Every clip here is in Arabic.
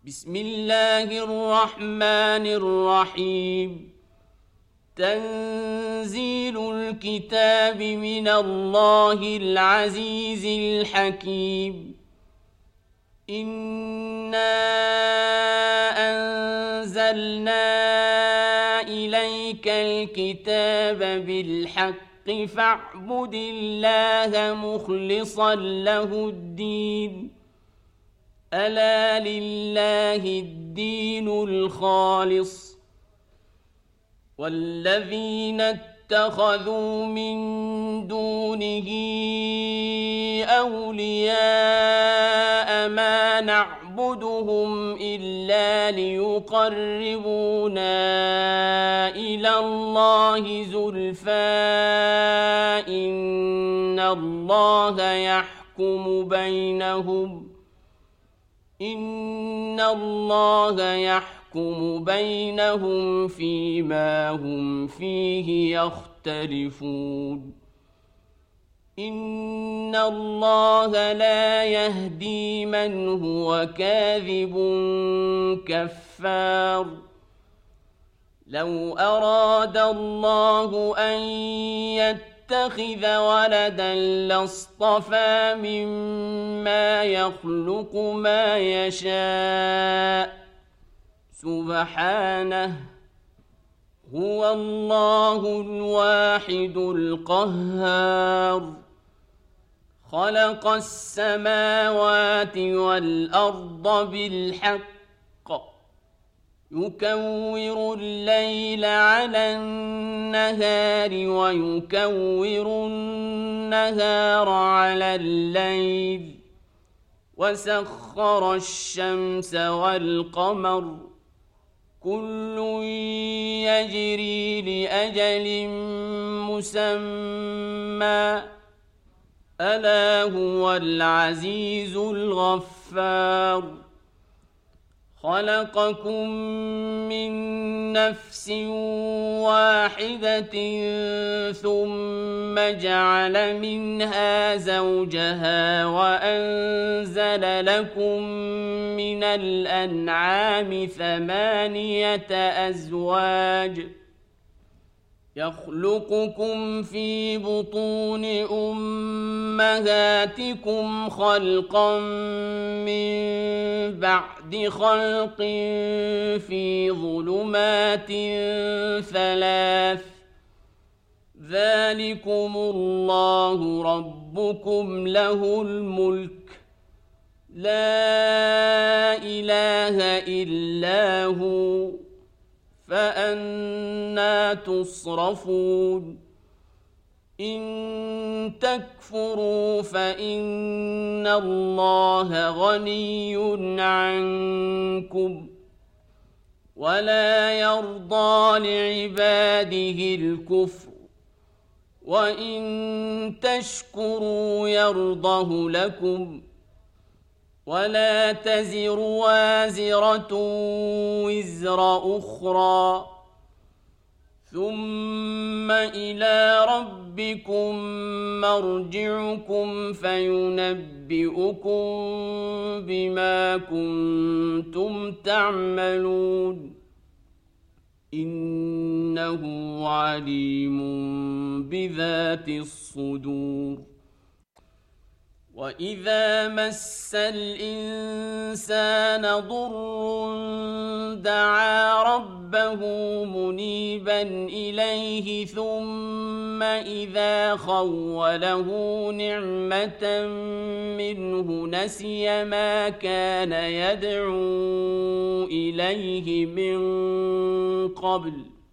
بسم الله الرحمن الرحيم. تنزيل الكتاب من الله العزيز الحكيم. إنا أنزلنا إليك الكتاب بالحق فاعبد الله مخلصا له الدين. ألا لله الدين الخالص. والذين اتخذوا من دونه أولياء ما نعبدهم إلا ليقربونا إلى الله زلفى إن الله يحكم بينهم فيما هم فيه يختلفون. إن الله لا يهدي من هو كاذب كفار. لو أراد الله أن يتخذ ولدا لاصطفى مما يخلق ما يشاء سبحانه. هو الله الواحد القهار. خلق السماوات والأرض بالحق يكور الليل على النهار ويكور النهار على الليل وسخر الشمس والقمر كل يجري لأجل مسمى ألا هو العزيز الغفار. خلقكم من نفس واحدة ثم جعل منها زوجها وأنزل لكم من الأنعام 8 أزواج يخلقكم في بطون أمهاتكم خلقا من بعد خلق في ظلمات 3 ذلكم الله ربكم له الملك لا إله إلا هو فأنى تصرفون. إن تكفروا فإن الله غني عنكم ولا يرضى لعباده الكفر وإن تشكروا يرضه لكم ولا تزر وازرة وزر أخرى ثم إلى ربكم مرجعكم فينبئكم بما كنتم تعملون. إنه عليم بذات الصدور. وإذا مس الإنسان ضر دعا ربه منيبا إليه ثم إذا خوله نعمة منه نسي ما كان يدعو إليه من قبل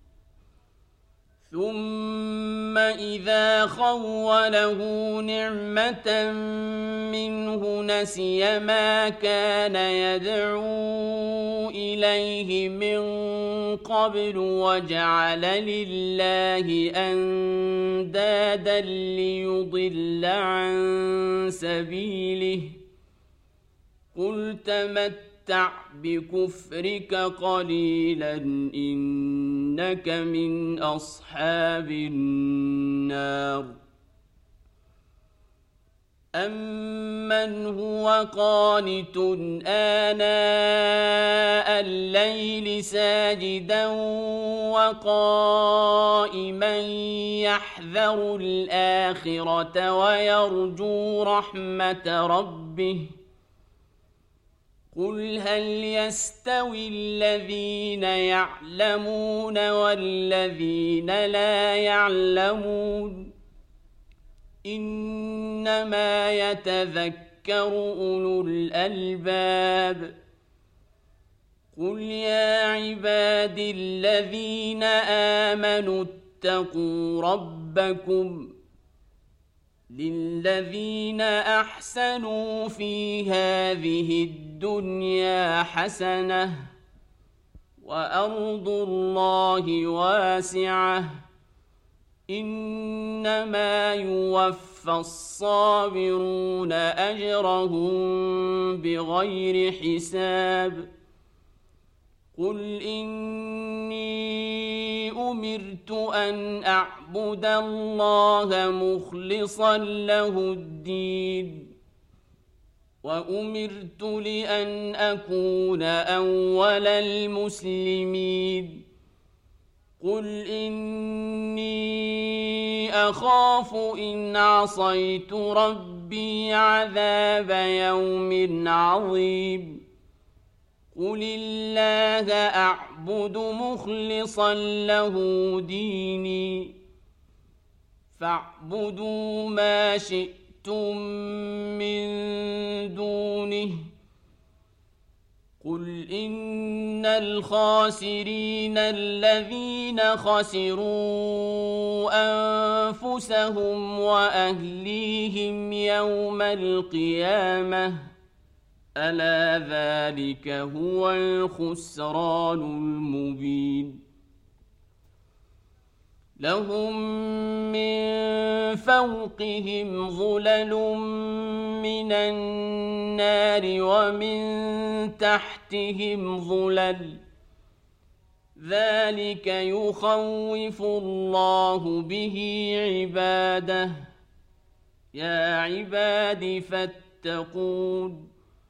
ثم إذا خوله نعمة منه نسي ما كان يدعو إليه من قبل وجعل لله أندادا ليضل عن سبيله. قل تمتع بكفرك قليلا إنك من أصحاب النار. أَمَّنْ هُوَ قَانِتٌ آنَاءَ اللَّيْلِ سَاجِدًا وَقَائِمًا يَحْذَرُ الْآخِرَةَ وَيَرْجُو رَحْمَةَ رَبِّهِ قُلْ هَلْ يَسْتَوِي الَّذِينَ يَعْلَمُونَ وَالَّذِينَ لَا يَعْلَمُونَ إِنَّمَا يَتَذَكَّرُ أُولُو الْأَلْبَابِ قُلْ يَا عِبَادِي الَّذِينَ آمَنُوا اتَّقُوا رَبَّكُمْ لِلَّذِينَ أَحْسَنُوا فِي هَٰذِهِ الدُّنْيَا حَسَنَةٌ وَأَرْضُ اللَّهِ وَاسِعَةٌ إِنَّمَا يُوَفَّى الصَّابِرُونَ أَجْرَهُم بِغَيْرِ حِسَابٍ قُلْ إِنِّي أُمِرْتُ أَنْ أَعْبُدَ اللَّهَ مُخْلِصًا لَّهُ الدِّينَ وَأُمِرْتُ لِأَنْ أَكُونَ أَوَّلَ الْمُسْلِمِينَ قُلْ إِنِّي أَخَافُ إِنْ عَصَيْتُ رَبِّي عَذَابَ يَوْمٍ عَظِيمٍ قُلِ اللَّهَ أَعْبُدُ مُخْلِصًا لَّهُ دِينِي فَاعْبُدُوا مَا شِئْتُم مِّن دُونِهِ قُلْ إِنَّ الْخَاسِرِينَ الَّذِينَ خَسِرُوا أَنفُسَهُمْ وَأَهْلِيهِمْ يَوْمَ الْقِيَامَةِ أَلَا ذَلِكَ هُوَ الْخُسْرَانُ الْمُبِينُ لَهُم مِّن فَوْقِهِمْ ظُلَلٌ مِّنَ النَّارِ وَمِن تَحْتِهِمْ ظُلَلٌ ذَلِكَ يُخَوِّفُ اللَّهُ بِهِ عِبَادَهُ يَا عِبَادِ فَاتَّقُونِ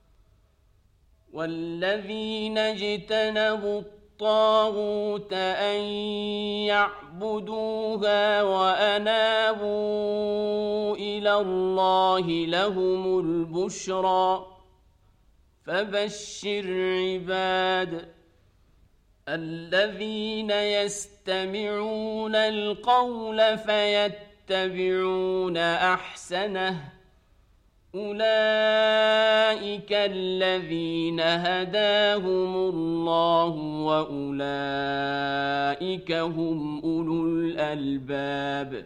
وَالَّذِينَ اجْتَنَبُوا الطَّاغُوتَ أَن يَعْبُدُوهَا وَأَنَابُوا إِلَى اللَّهِ لَهُمُ الْبُشْرَىٰ فَبَشِّرْ عِبَادِ الَّذِينَ يَسْتَمِعُونَ الْقَوْلَ فَيَتَّبِعُونَ أَحْسَنَهُ أُولَٰئِكَ الَّذِينَ هَدَاهُمُ اللَّهُ وَأُولَٰئِكَ هُمْ أُولُو الْأَلْبَابِ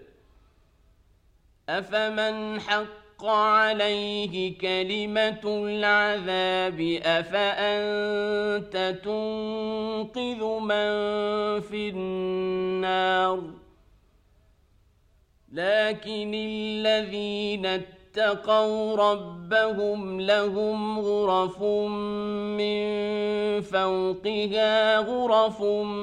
أَفَمَنْ حَقَّ عَلَيْهِ كَلِمَةُ الْعَذَابِ أَفَأَنتَ تُنقِذُ مَن فِي النَّارِ لَٰكِنِ الَّذِينَ اتَّقَوْا رَبَّهُمْ لَهُمْ غُرَفٌ مِّن فَوْقِهَا غُرَفٌ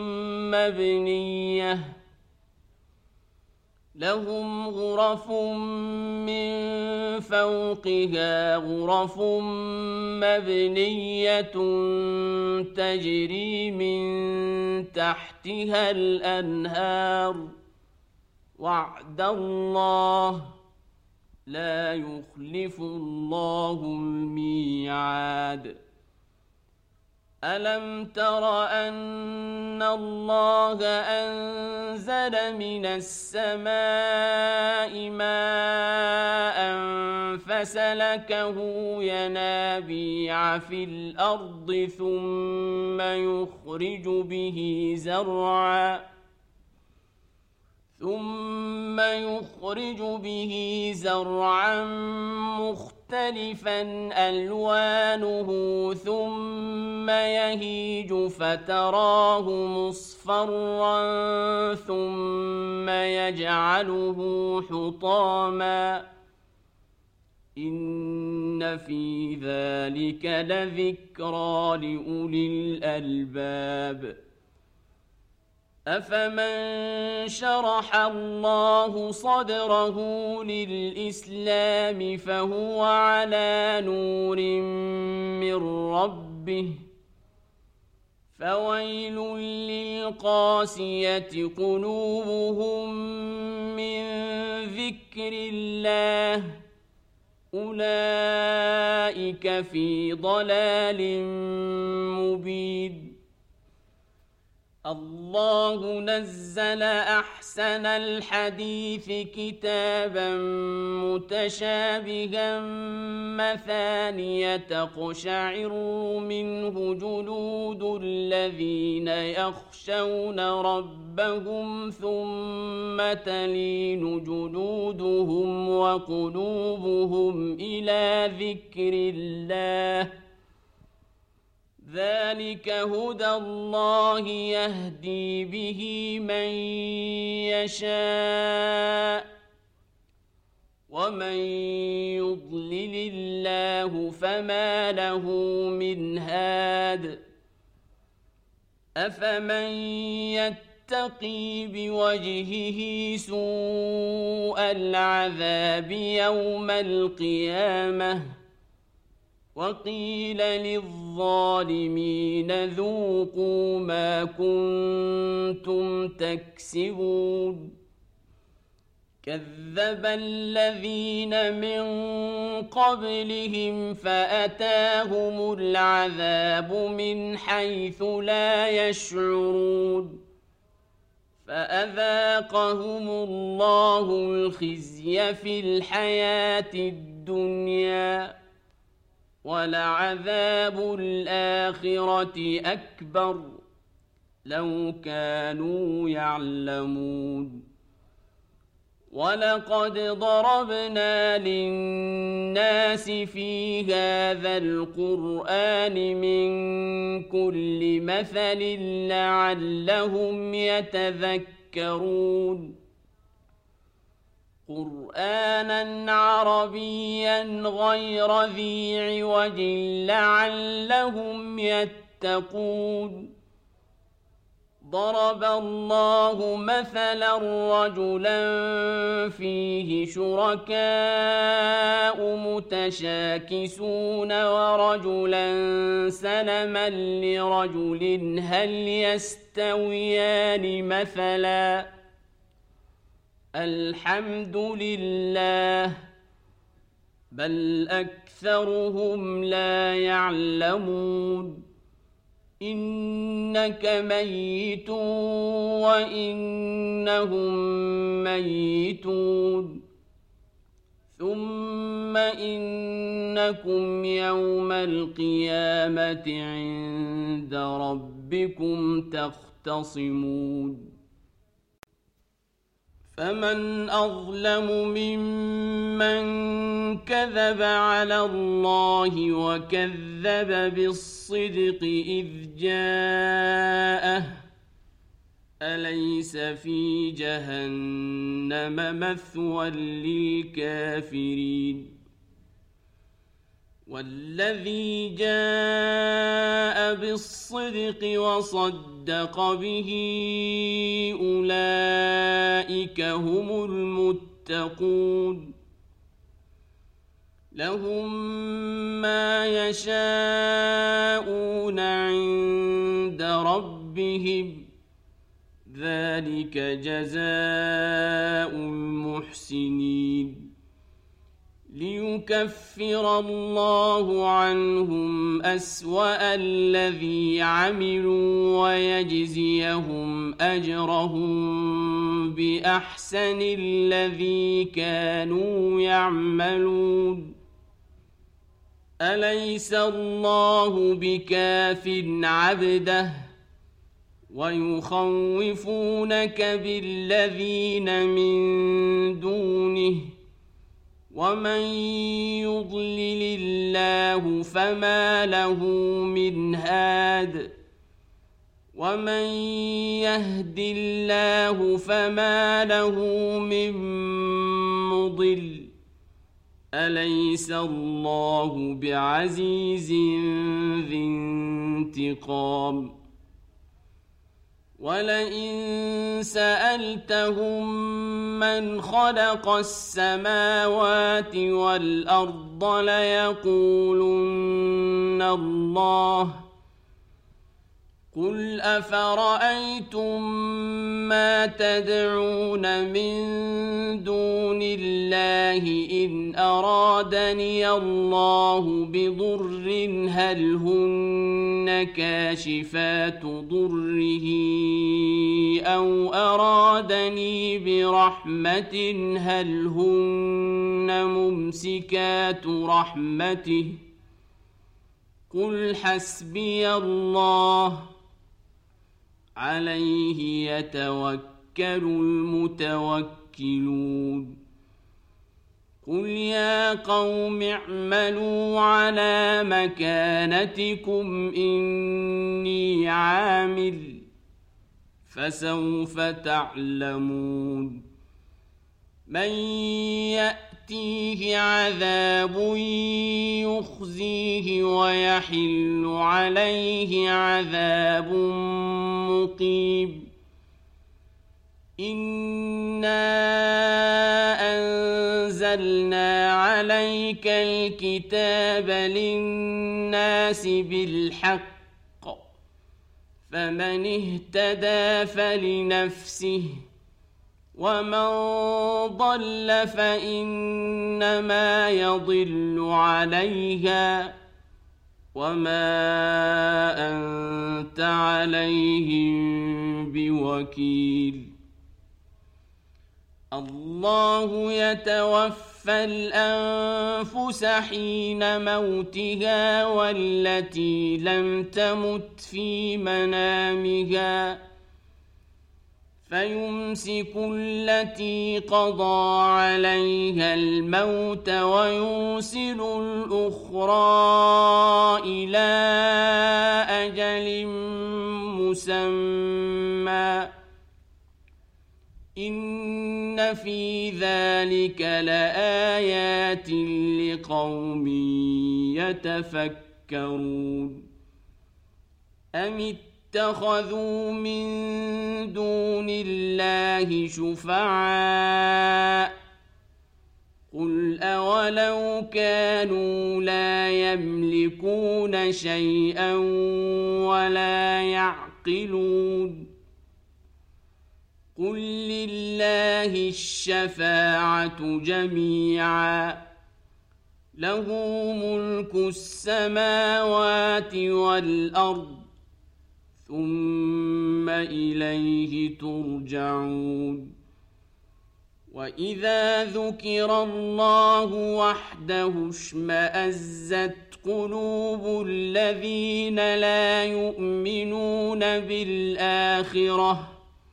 مَّبْنِيَّةٌ تَجْرِي مِن تَحْتِهَا الْأَنْهَارُ وَعْدَ اللَّهِ لَا يُخْلِفُ اللَّهُ الْمِيعَادَ أَلَمْ تَرَ أَنَّ اللَّهَ أَنزَلَ مِنَ السَّمَاءِ مَاءً فَسَلَكَهُ يَنَابِيعَ فِي الْأَرْضِ ثُمَّ يُخْرِجُ بِهِ زَرْعًا مُّخْتَلِفًا أَلْوَانُهُ ثُمَّ يَهِيجُ فَتَرَاهُ مُصْفَرًّا ثُمَّ يَجْعَلُهُ حُطَامًا إِنَّ فِي ذَلِكَ لَذِكْرَىٰ لِأُولِي الْأَلْبَابِ أفمن شرح الله صدره للإسلام فهو على نور من ربه فويل للقاسية قلوبهم من ذكر الله أولئك في ضلال مبين. الله نزل أحسن الحديث كتابا متشابها مثانية تقشعر منه جلود الذين يخشون ربهم ثم تلين جلودهم وقلوبهم إلى ذكر الله ذلك هدى الله يهدي به من يشاء ومن يضلل الله فما له من هاد. أفمن يتقي بوجهه سوء العذاب يوم القيامة وقيل للظالمين ذوقوا ما كنتم تكسبون. كذب الذين من قبلهم فأتاهم العذاب من حيث لا يشعرون فأذاقهم الله الخزي في الحياة الدنيا ولعذاب الآخرة أكبر لو كانوا يعلمون. ولقد ضربنا للناس في هذا القرآن من كل مثل لعلهم يتذكرون. قرآنا عربيا غير ذي عوج لعلهم يتقون. ضرب الله مثلا رجلا فيه شركاء متشاكسون ورجلا سلما لرجل هل يستويان مثلا الحمد لله بل أكثرهم لا يعلمون. إنك ميت وإنهم ميتون ثم إنكم يوم القيامة عند ربكم تختصمون. فمن أظلم ممن كذب على الله وكذب بالصدق إذ جاءه أليس في جهنم مثوى للكافرين. والذي جاء بالصدق وصدق به أولئك هم المتقون. لهم ما يشاءون عند ربهم ذلك جزاء المحسنين. ليكفر الله عنهم أسوأ الذي عملوا ويجزيهم أجرهم بأحسن الذي كانوا يعملون. أليس الله بكاف عبده ويخوفونك بالذين من دونه ومن يضلل الله فما له من هاد ومن يهد الله فما له من مضل. أليس الله بعزيز ذي انتقام. ولئن سألتهم من خلق السماوات والأرض ليقولن الله قل أفرأيتم ما تدعون من دون الله إن أرادني الله بضر هل هن كاشفات ضره أو أرادني برحمة هل هن ممسكات رحمته قل حسبي الله عليه يتوكل المتوكلون قل يا قوم اعملوا على مكانتكم إني عامل فسوف تعلمون من يأتيه عذاب يخزيه ويحل عليه عذاب مقيم إنا أنزلنا عليك الكتاب للناس بالحق فمن اهتدى فلنفسه ومن ضل فإنما يضل عليها وما أنت عليهم بوكيل الله يتوفى الأنفس حين موتها والتي لم تمت في منامها فيمسك التي قضى عليها الموت ويرسل الأخرى إلى أجل مسمى إن في ذلك لآيات لقوم يتفكرون أم اتخذوا من دون الله شفعاء قل أولو كانوا لا يملكون شيئا ولا يعقلون قل لله الشفاعة جميعا له ملك السماوات والأرض ثم إليه ترجعون وإذا ذكر الله وحده اشمأزت قلوب الذين لا يؤمنون بالآخرة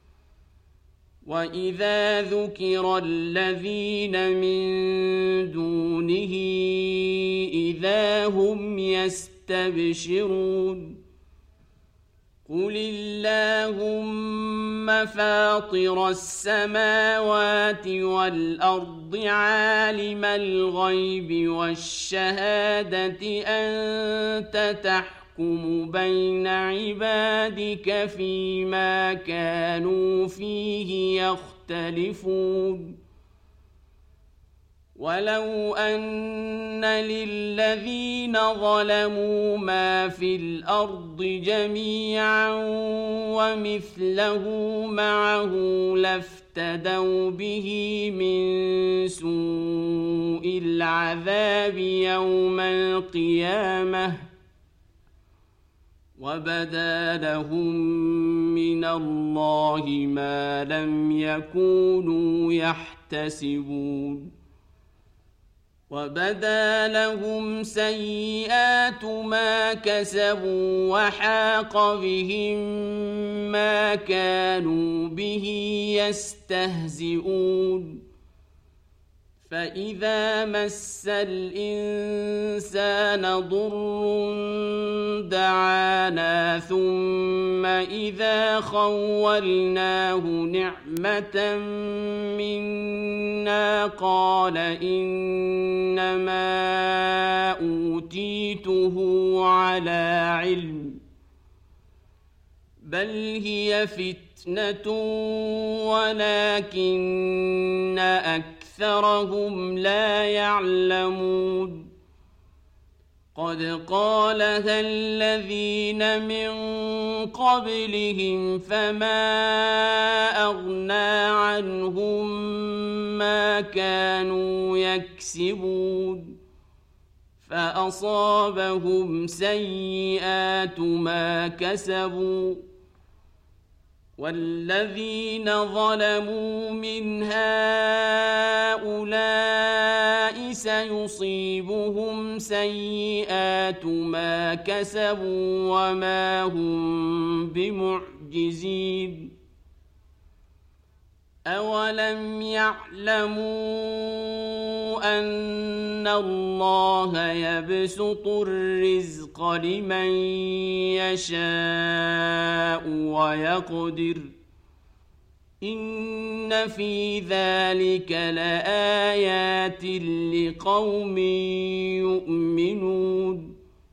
وإذا ذكر الذين من دونه إذا هم يستبشرون قل اللهم فاطر السماوات والأرض عالم الغيب والشهادة أنت تحكم بين عبادك فيما كانوا فيه يختلفون ولو أن للذين ظلموا ما في الأرض جميعا ومثله معه لافتدوا به من سوء العذاب يوم القيامة وبدا لهم من الله ما لم يكونوا يحتسبون وبدا لهم سيئات ما كسبوا وحاق بهم ما كانوا به يستهزئون فإذا مس الإنسان ضر دعانا ثم إذا خولناه نعمة منا قال إنما أوتيته على علم بل هي فتنة ولكن أكثرهم لا يعلمون قد قالها الذين من قبلهم فما أغنى عنهم ما كانوا يكسبون فأصابهم سيئات ما كسبوا والذين ظلموا من هؤلاء سيصيبهم سيئات ما كسبوا وما هم بمعجزين أولم يعلموا أن الله يبسط الرزق لمن يشاء ويقدر إن في ذلك لآيات لقوم يؤمنون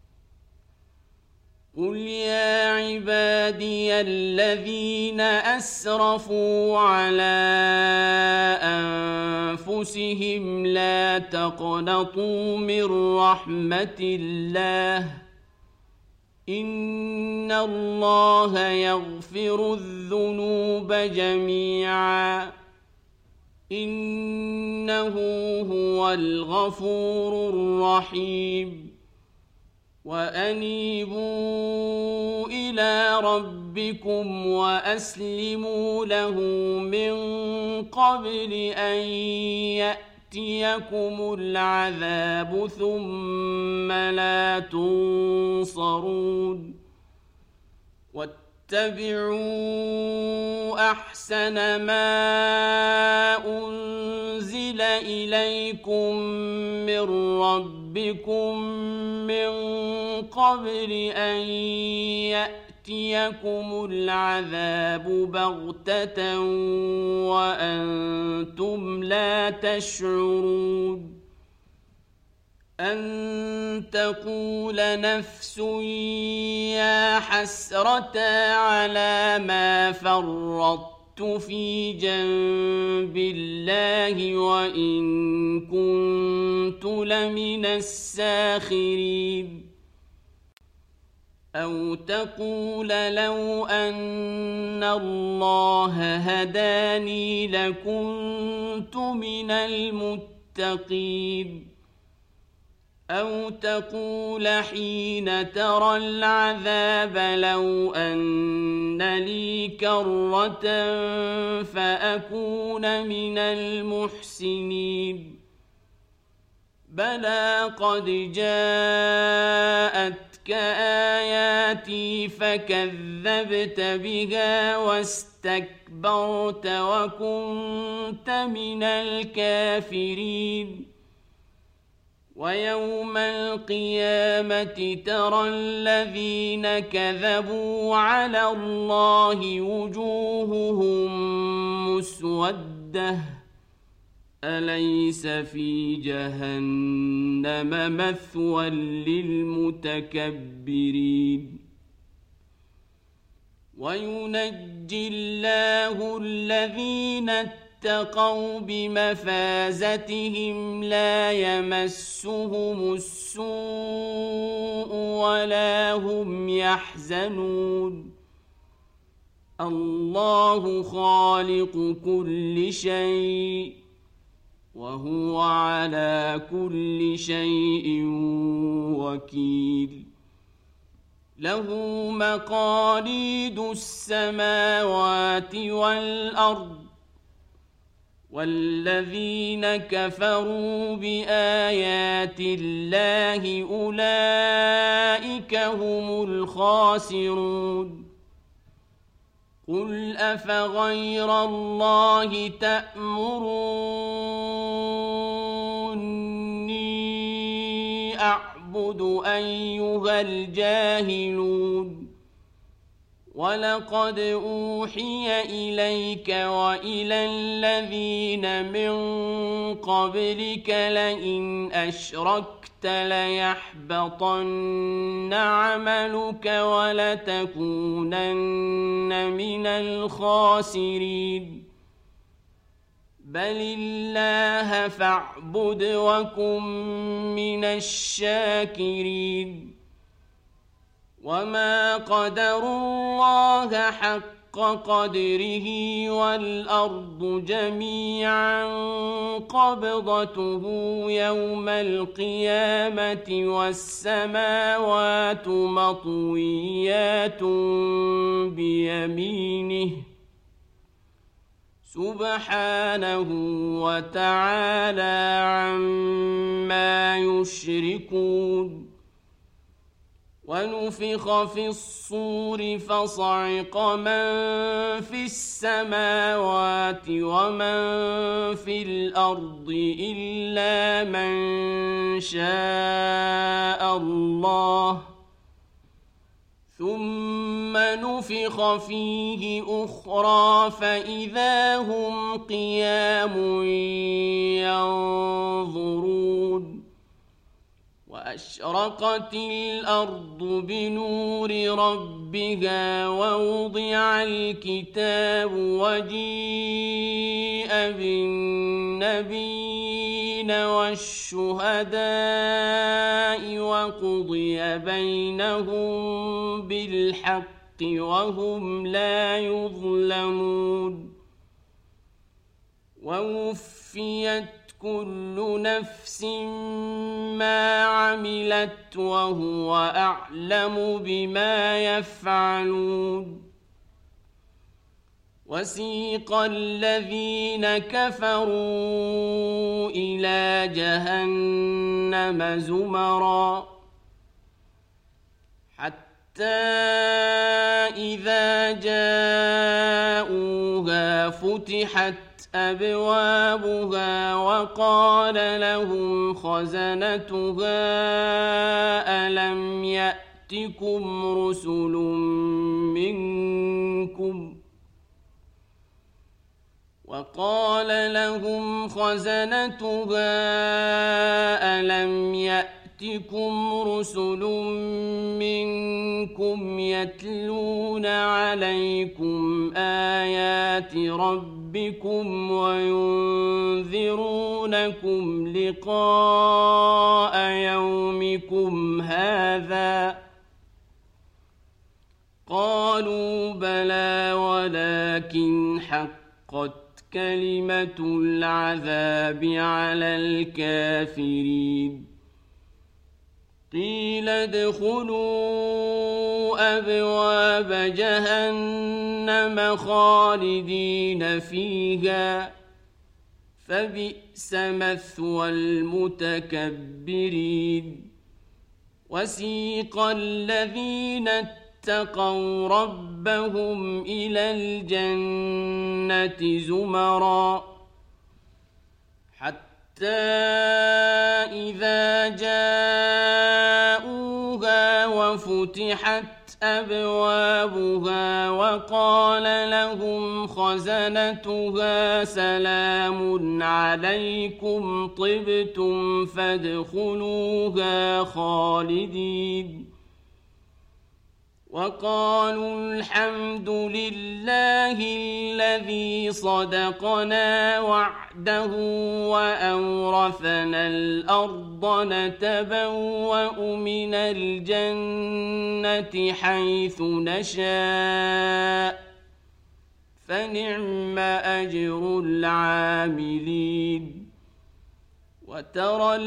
قل يا عبادي الذين أسرفوا على أنفسهم لا تقنطوا من رحمة الله إن الله يغفر الذنوب جميعا إنه هو الغفور الرحيم وأنيبوا إلى ربكم وأسلموا له من قبل أن يأتيكم العذاب ثم لا تنصرون واتبعوا أحسن ما أنزل إليكم من ربكم من قبل أن يأتيكم العذاب بغتة وأنتم لا تشعرون أن تقول نفس يا حسرة على ما فرطت في جنب الله وإن كنت لمن الساخرين أو تقول لو أن الله هداني لكنت من المتقين أو تقول حين ترى العذاب لو أن لي كرة فأكون من المحسنين بلى قد جاءتك آياتي فكذبت بها واستكبرت وكنت من الكافرين ويوم القيامة ترى الذين كذبوا على الله وجوههم مسودة أليس في جهنم مثوى للمتكبرين وينجي الله الذين اتقوا بمفازتهم لا يمسهم السوء ولا هم يحزنون الله خالق كل شيء وهو على كل شيء وكيل له مقاليد السماوات والأرض والذين كفروا بآيات الله أولئك هم الخاسرون قل أفغير الله تأمروني أعبد أيها الجاهلون ولقد أوحي إليك وإلى الذين من قبلك لئن أشركت ليحبطن عملك ولتكونن من الخاسرين بل الله فاعبد وكن من الشاكرين وما قدروا الله حق قدره والأرض جميعا قبضته يوم القيامة والسماوات مطويات بيمينه سبحانه وتعالى عما يشركون ونفخ في الصور فصعق من في السماوات ومن في الأرض إلا من شاء الله ثم نفخ فيه أخرى فإذا هم قيام ينظرون وأشرقت الأرض بنور ربها ووضع الكتاب وجيء بالنبيين والشهداء وقضي بينهم بالحق وهم لا يظلمون ووفيت كل نفس ما عملت وهو أعلم بما يفعلون وسيق الذين كفروا إلى جهنم زمرا حتى إذا جاءوها فتحت أبوابها وقال لهم خزنتها ألم يأتكم رسل منكم يتلون عليكم آيات ربكم وينذرونكم لقاء يومكم هذا قالوا بلى ولكن حقت كلمة العذاب على الكافرين قيل ادخلوا أبواب جهنم خالدين فيها فبئس مثوى المتكبرين وسيق الذين اتقوا ربهم إلى الجنة زمرا حتى إذا جاءوها وفتحت أبوابها وقال لهم خزنتها سلام عليكم طبتم فادخلوها خالدين وقالوا الحمد لله الذي صدقنا وعده وأورثنا الأرض نتبوأ من الجنة حيث نشاء فنعم أجر العاملين وترى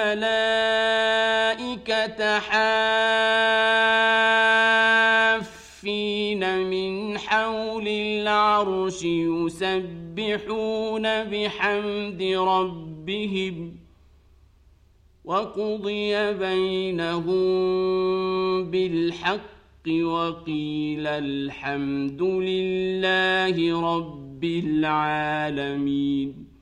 الملائكة حافين من حول العرش يسبحون بحمد ربهم وقضي بينهم بالحق وقيل الحمد لله رب العالمين